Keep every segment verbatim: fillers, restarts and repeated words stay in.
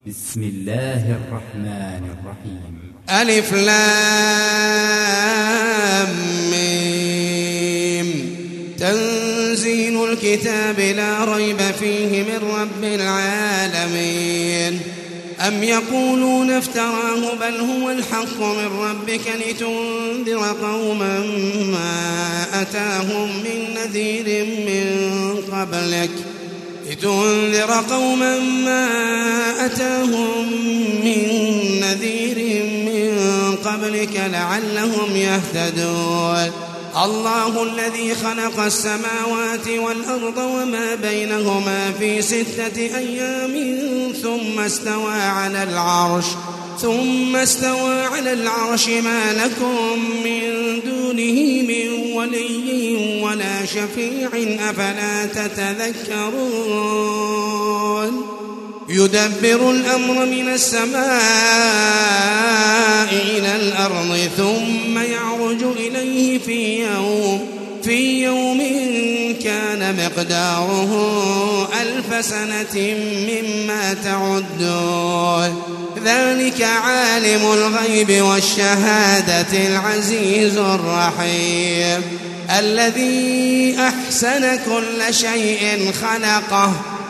بسم الله الرحمن الرحيم. ألف لام ميم. تنزيل الكتاب لا ريب فيه من رب العالمين. أم يقولون افتراه بل هو الحق من ربك لتنذر قوما ما أتاهم من نذير من قبلك لتنذر قوما ما أتاهم من نذير من قبلك لعلهم يهتدون. الله الذي خلق السماوات والأرض وما بينهما في ستة أيام ثم استوى على العرش ثم استوى على العرش ما لكم من دونه من ولي ولا شفيع أفلا تتذكرون. يدبر الأمر من السماء إلى الأرض ثم يعرج إليه في يوم في يوم كان مقداره ألف سنة مما تعدون. ذلك عالم الغيب والشهادة العزيز الرحيم الذي أحسن كل شيء خلقه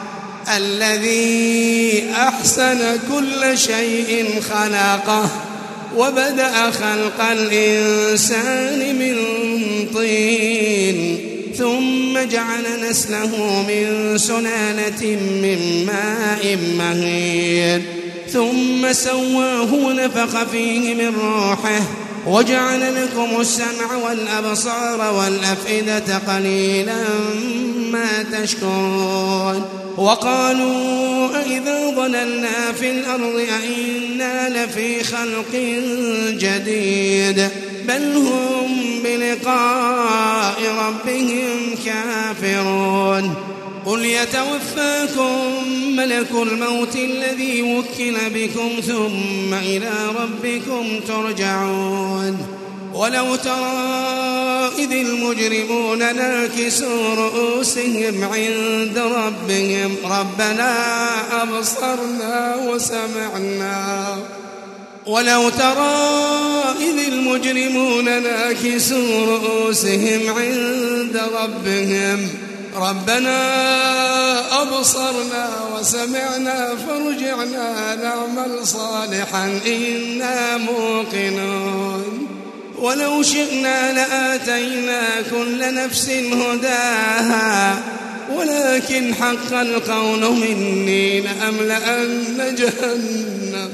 الذي أحسن كل شيء خلقه وبدأ خلق الإنسان من طين ثم جعل نسله من سلالة من ماء مهين ثم سواه ونفخ فيه من روحه وجعل لكم السمع والأبصار والأفئدة قليلا ما تشكرون. وقالوا أئذا ضللنا في الأرض أئنا لفي خلق جديد بل هم بلقاء ربهم كافرون. قل يتوفاكم ملك الموت الذي وكل بكم ثم إلى ربكم ترجعون. ولو ترى إذ المجرمون ناكسوا رؤوسهم عند ربهم ربنا أبصرنا وسمعنا ولو ترى إذ المجرمون ناكسوا رؤوسهم عند ربهم ربنا أبصرنا وسمعنا فارجعنا نعمل صالحا إنا موقنون. ولو شئنا لآتينا كل نفس هداها ولكن حق القول مني لأملأن جهنم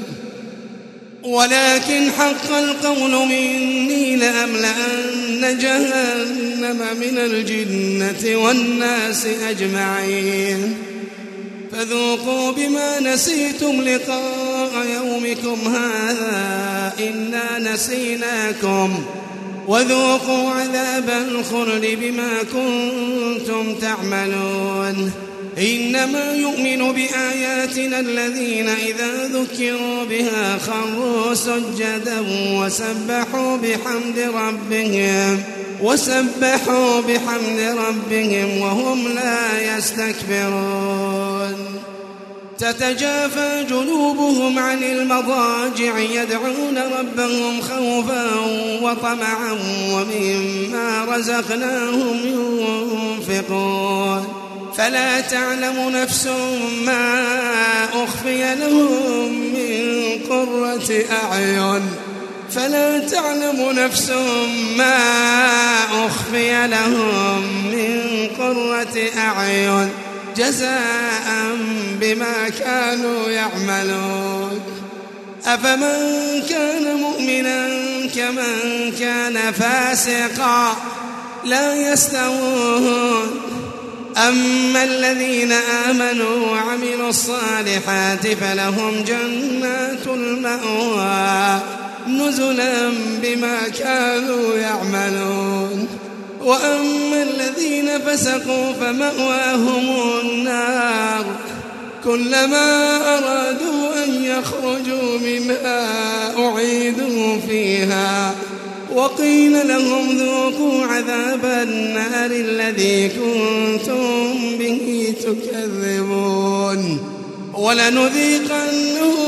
ولكن حق القول مني لأملأن جهنم من الجنة والناس أجمعين. فذوقوا بما نسيتم لقاء يومكم هذا إنا نسيناكم وذوقوا عذاب الخلد بما كنتم تعملون. إنما يؤمن بآياتنا الذين إذا ذكروا بها خروا سجدا وسبحوا بحمد ربهم وسبحوا بحمد ربهم وهم لا يستكبرون. تتجافى جنوبهم عن المضاجع يدعون ربهم خوفا وطمعا ومما رزقناهم ينفقون. فلا تعلم نفس ما أخفي لهم من قرة أعين فلا تعلم نفس ما أخفي لهم من قرة أعين جزاء بما كانوا يعملون. أفمن كان مؤمنا كمن كان فاسقا لا يستوون. أما الذين آمنوا وعملوا الصالحات فلهم جنات المأوى نزلا بما كانوا يعملون. وأما الذين فسقوا فمأواهم النار كلما أرادوا أن يخرجوا منها أعيدوا فيها وقيل لهم ذوقوا عذاب النار الذي كنتم به تكذبون ولنذيقنهم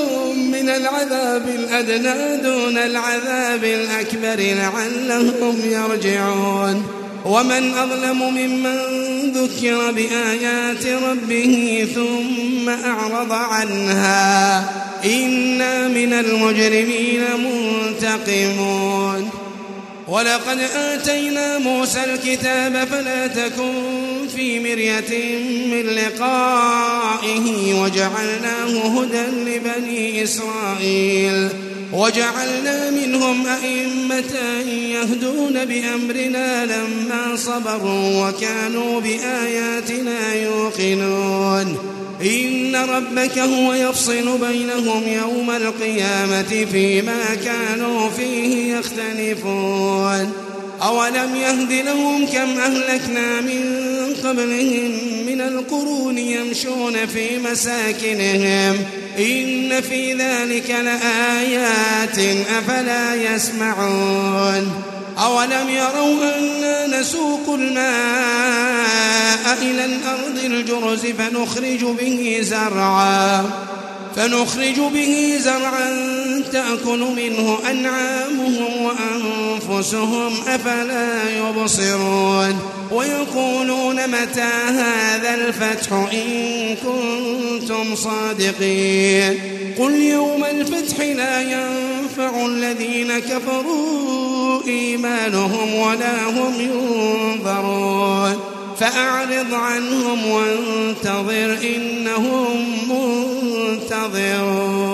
العذاب الأدنى دون العذاب الأكبر لعلهم يرجعون ومن أظلم ممن ذكر بآيات ربه ثم أعرض عنها إنا من المجرمين منتقمون ولقد آتينا موسى الكتاب فلا تكن في مرية من لقائه وجعلناه هدى لبني إسرائيل وجعلنا منهم أئمة يهدون بأمرنا لما صبروا وكانوا بآياتنا يوقنون إن ربك هو يفصل بينهم يوم القيامة فيما كانوا فيه يختلفون أولم يهد لهم كم أهلكنا من قبلهم من القرون يمشون في مساكنهم إن في ذلك لآيات أفلا يسمعون أولم يروا أنا نسوق الماء إلى الأرض الجرز فنخرج به زرعا فنخرج به زرعا تأكل منه أنعامهم وأنفسهم أفلا يبصرون ويقولون متى هذا الفتح إن كنتم صادقين قل يوم الفتح لا ينفع الذين كفروا إيمانهم ولا هم ينظرون فأعرض عنهم وانتظر إنهم منتظرون